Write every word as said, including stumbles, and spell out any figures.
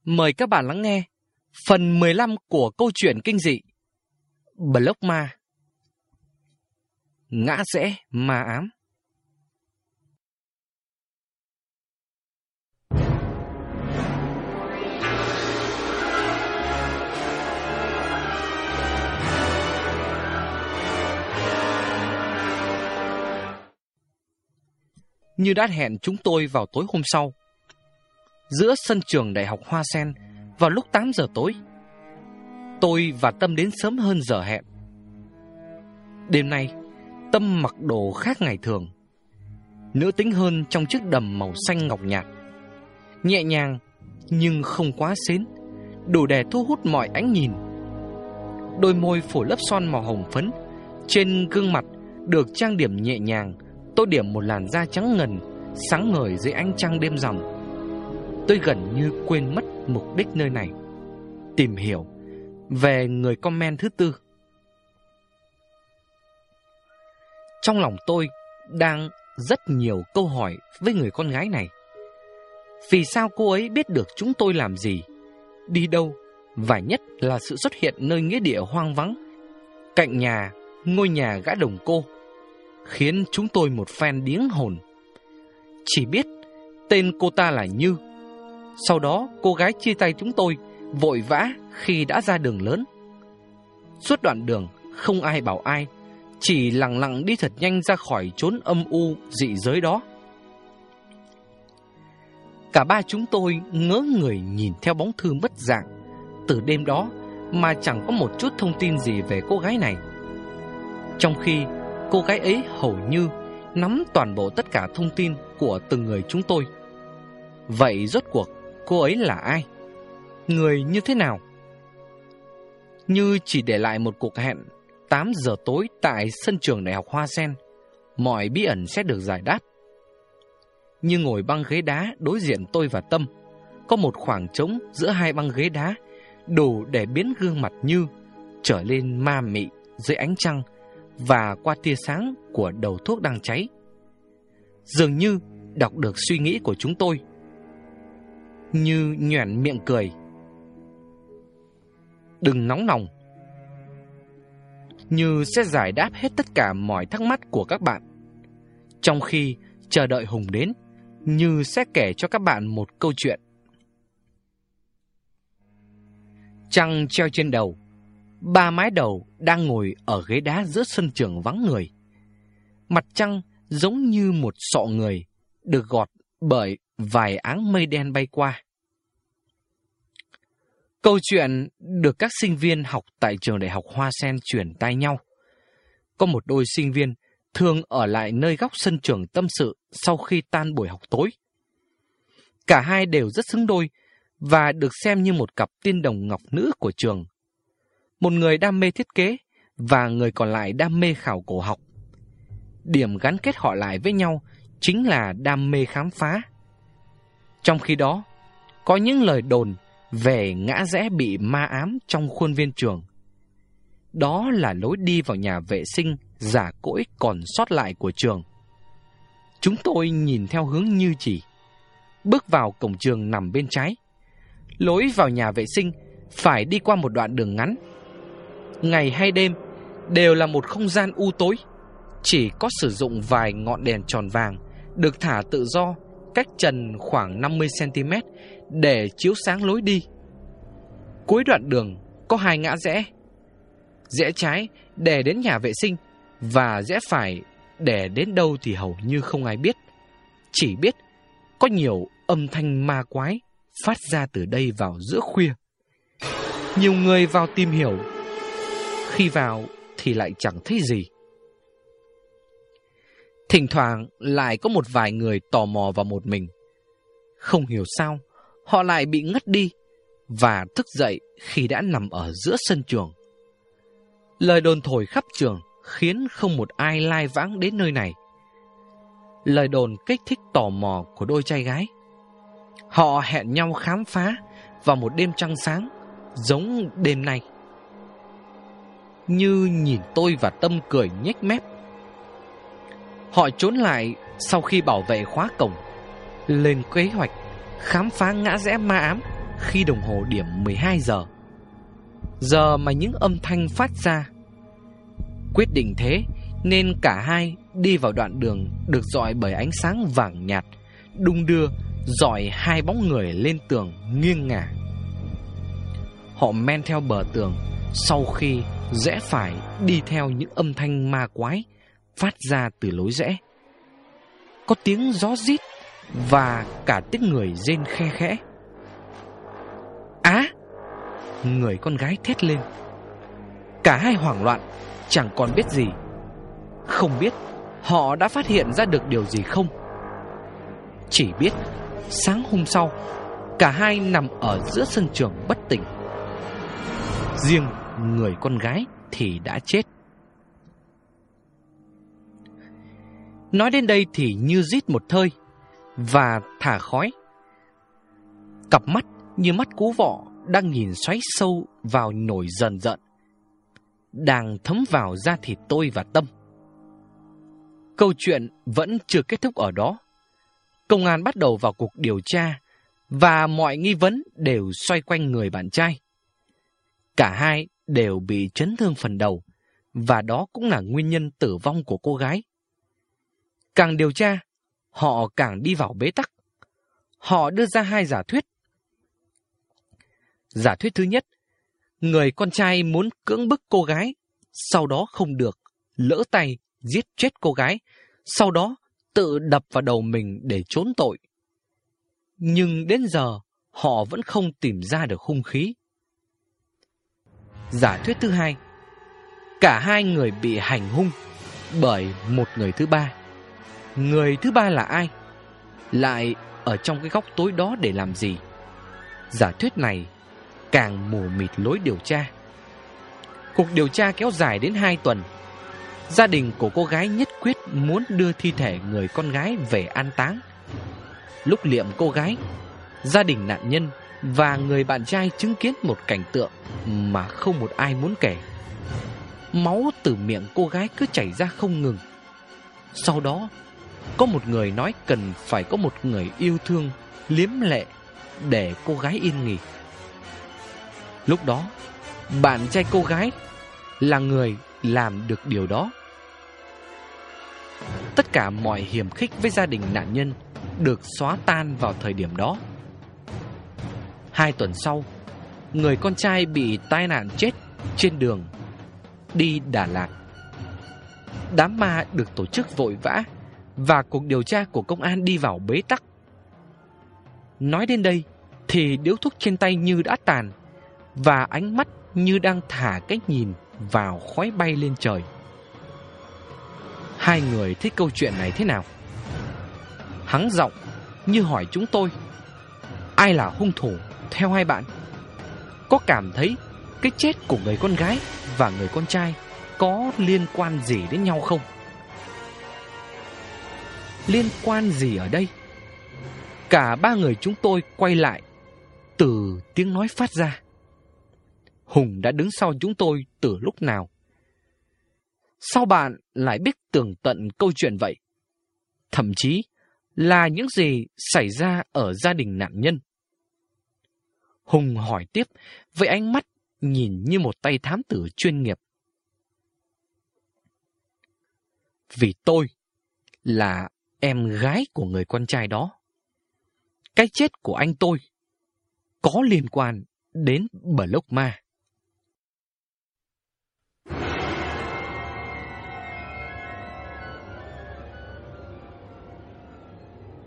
Mời các bạn lắng nghe phần mười lăm của câu chuyện kinh dị Block Ma. Ngã rẽ ma ám. Như đã hẹn chúng tôi vào tối hôm sau, giữa sân trường Đại học Hoa Sen vào lúc tám giờ tối. Tôi và Tâm đến sớm hơn giờ hẹn. Đêm nay, Tâm mặc đồ khác ngày thường, nữ tính hơn trong chiếc đầm màu xanh ngọc nhạt, nhẹ nhàng nhưng không quá xến, đủ để thu hút mọi ánh nhìn. Đôi môi phủ lớp son màu hồng phấn, trên gương mặt được trang điểm nhẹ nhàng, tô điểm một làn da trắng ngần, sáng ngời dưới ánh trăng đêm rằm. Tôi gần như quên mất mục đích nơi này, tìm hiểu về người comment thứ tư. Trong lòng tôi đang rất nhiều câu hỏi với người con gái này. Vì sao cô ấy biết được chúng tôi làm gì, đi đâu, và nhất là sự xuất hiện nơi nghĩa địa hoang vắng, cạnh nhà, ngôi nhà gã đồng cô, khiến chúng tôi một phen điếng hồn. Chỉ biết tên cô ta là Như. Sau đó cô gái chia tay chúng tôi vội vã khi đã ra đường lớn. Suốt đoạn đường không ai bảo ai, chỉ lặng lặng đi thật nhanh ra khỏi chốn âm u dị giới đó. Cả ba chúng tôi ngỡ người nhìn theo bóng thư mất dạng từ đêm đó mà chẳng có một chút thông tin gì về cô gái này, trong khi cô gái ấy hầu như nắm toàn bộ tất cả thông tin của từng người chúng tôi. Vậy rốt cuộc cô ấy là ai? Người như thế nào? Như chỉ để lại một cuộc hẹn tám giờ tối tại sân trường Đại học Hoa Sen, mọi bí ẩn sẽ được giải đáp. Như ngồi băng ghế đá đối diện tôi và Tâm, có một khoảng trống giữa hai băng ghế đá, đủ để biến gương mặt Như trở lên ma mị dưới ánh trăng và qua tia sáng của đầu thuốc đang cháy. Dường như đọc được suy nghĩ của chúng tôi. Như nhoẻn miệng cười. Đừng nóng lòng, Như sẽ giải đáp hết tất cả mọi thắc mắc của các bạn. Trong khi chờ đợi Hùng đến, Như sẽ kể cho các bạn một câu chuyện. Trăng treo trên đầu, ba mái đầu đang ngồi ở ghế đá giữa sân trường vắng người. Mặt trăng giống như một sọ người được gọt bởi vài áng mây đen bay qua. Câu chuyện được các sinh viên học tại trường Đại học Hoa Sen truyền tai nhau. Có một đôi sinh viên thường ở lại nơi góc sân trường tâm sự sau khi tan buổi học tối. Cả hai đều rất xứng đôi và được xem như một cặp tiên đồng ngọc nữ của trường. Một người đam mê thiết kế và người còn lại đam mê khảo cổ học. Điểm gắn kết họ lại với nhau chính là đam mê khám phá. Trong khi đó, có những lời đồn về ngã rẽ bị ma ám trong khuôn viên trường. Đó là lối đi vào nhà vệ sinh giả cỗi còn sót lại của trường. Chúng tôi nhìn theo hướng Như chỉ. Bước vào cổng trường nằm bên trái. Lối vào nhà vệ sinh phải đi qua một đoạn đường ngắn. Ngày hay đêm đều là một không gian u tối, chỉ có sử dụng vài ngọn đèn tròn vàng được thả tự do cách trần khoảng năm mươi xăng ti mét để chiếu sáng lối đi. Cuối đoạn đường có hai ngã rẽ. Rẽ trái để đến nhà vệ sinh và rẽ phải để đến đâu thì hầu như không ai biết. Chỉ biết có nhiều âm thanh ma quái phát ra từ đây vào giữa khuya. Nhiều người vào tìm hiểu, khi vào thì lại chẳng thấy gì. Thỉnh thoảng lại có một vài người tò mò vào một mình. Không hiểu sao họ lại bị ngất đi và thức dậy khi đã nằm ở giữa sân trường. Lời đồn thổi khắp trường khiến không một ai lai vãng đến nơi này. Lời đồn kích thích tò mò của đôi trai gái. Họ hẹn nhau khám phá vào một đêm trăng sáng giống đêm nay. Như nhìn tôi và Tâm cười nhếch mép. Họ trốn lại sau khi bảo vệ khóa cổng, lên kế hoạch khám phá ngã rẽ ma ám khi đồng hồ điểm mười hai giờ. Giờ mà những âm thanh phát ra. Quyết định thế nên cả hai đi vào đoạn đường được rọi bởi ánh sáng vàng nhạt, đung đưa rọi hai bóng người lên tường nghiêng ngả. Họ men theo bờ tường, sau khi rẽ phải đi theo những âm thanh ma quái phát ra từ lối rẽ. Có tiếng gió rít và cả tiếng người rên khe khẽ. Á! Người con gái thét lên. Cả hai hoảng loạn, chẳng còn biết gì. Không biết họ đã phát hiện ra được điều gì không. Chỉ biết sáng hôm sau, cả hai nằm ở giữa sân trường bất tỉnh. Riêng người con gái thì đã chết. Nói đến đây thì Như rít một hơi và thả khói. Cặp mắt như mắt cú vọ đang nhìn xoáy sâu vào nổi dần dần, đang thấm vào da thịt tôi và Tâm. Câu chuyện vẫn chưa kết thúc ở đó. Công an bắt đầu vào cuộc điều tra và mọi nghi vấn đều xoay quanh người bạn trai. Cả hai đều bị chấn thương phần đầu và đó cũng là nguyên nhân tử vong của cô gái. Càng điều tra, họ càng đi vào bế tắc. Họ đưa ra hai giả thuyết. Giả thuyết thứ nhất, người con trai muốn cưỡng bức cô gái, sau đó không được, lỡ tay giết chết cô gái, sau đó tự đập vào đầu mình để trốn tội. Nhưng đến giờ, họ vẫn không tìm ra được hung khí. Giả thuyết thứ hai, cả hai người bị hành hung bởi một người thứ ba. Người thứ ba là ai? Lại ở trong cái góc tối đó để làm gì? Giả thuyết này càng mù mịt lối điều tra. Cuộc điều tra kéo dài đến hai tuần. Gia đình của cô gái nhất quyết muốn đưa thi thể người con gái về an táng. Lúc liệm cô gái, gia đình nạn nhân và người bạn trai chứng kiến một cảnh tượng mà không một ai muốn kể. Máu từ miệng cô gái cứ chảy ra không ngừng. Sau đó, có một người nói cần phải có một người yêu thương, liếm lệ để cô gái yên nghỉ. Lúc đó, bạn trai cô gái là người làm được điều đó. Tất cả mọi hiềm khích với gia đình nạn nhân được xóa tan vào thời điểm đó. Hai tuần sau, người con trai bị tai nạn chết trên đường đi Đà Lạt. Đám ma được tổ chức vội vã và cuộc điều tra của công an đi vào bế tắc. Nói đến đây thì điếu thuốc trên tay Như đã tàn và ánh mắt như đang thả cái nhìn vào khói bay lên trời. Hai người thấy câu chuyện này thế nào? Hắng giọng như hỏi chúng tôi, ai là hung thủ theo hai bạn? Có cảm thấy cái chết của người con gái và người con trai có liên quan gì đến nhau không? Liên quan gì ở đây? Cả ba người chúng tôi quay lại từ tiếng nói phát ra. Hùng đã đứng sau chúng tôi từ lúc nào? Sao bạn lại biết tường tận câu chuyện vậy? Thậm chí là những gì xảy ra ở gia đình nạn nhân? Hùng hỏi tiếp với ánh mắt nhìn như một tay thám tử chuyên nghiệp. Vì tôi là em gái của người con trai đó. Cái chết của anh tôi có liên quan đến Block Ma.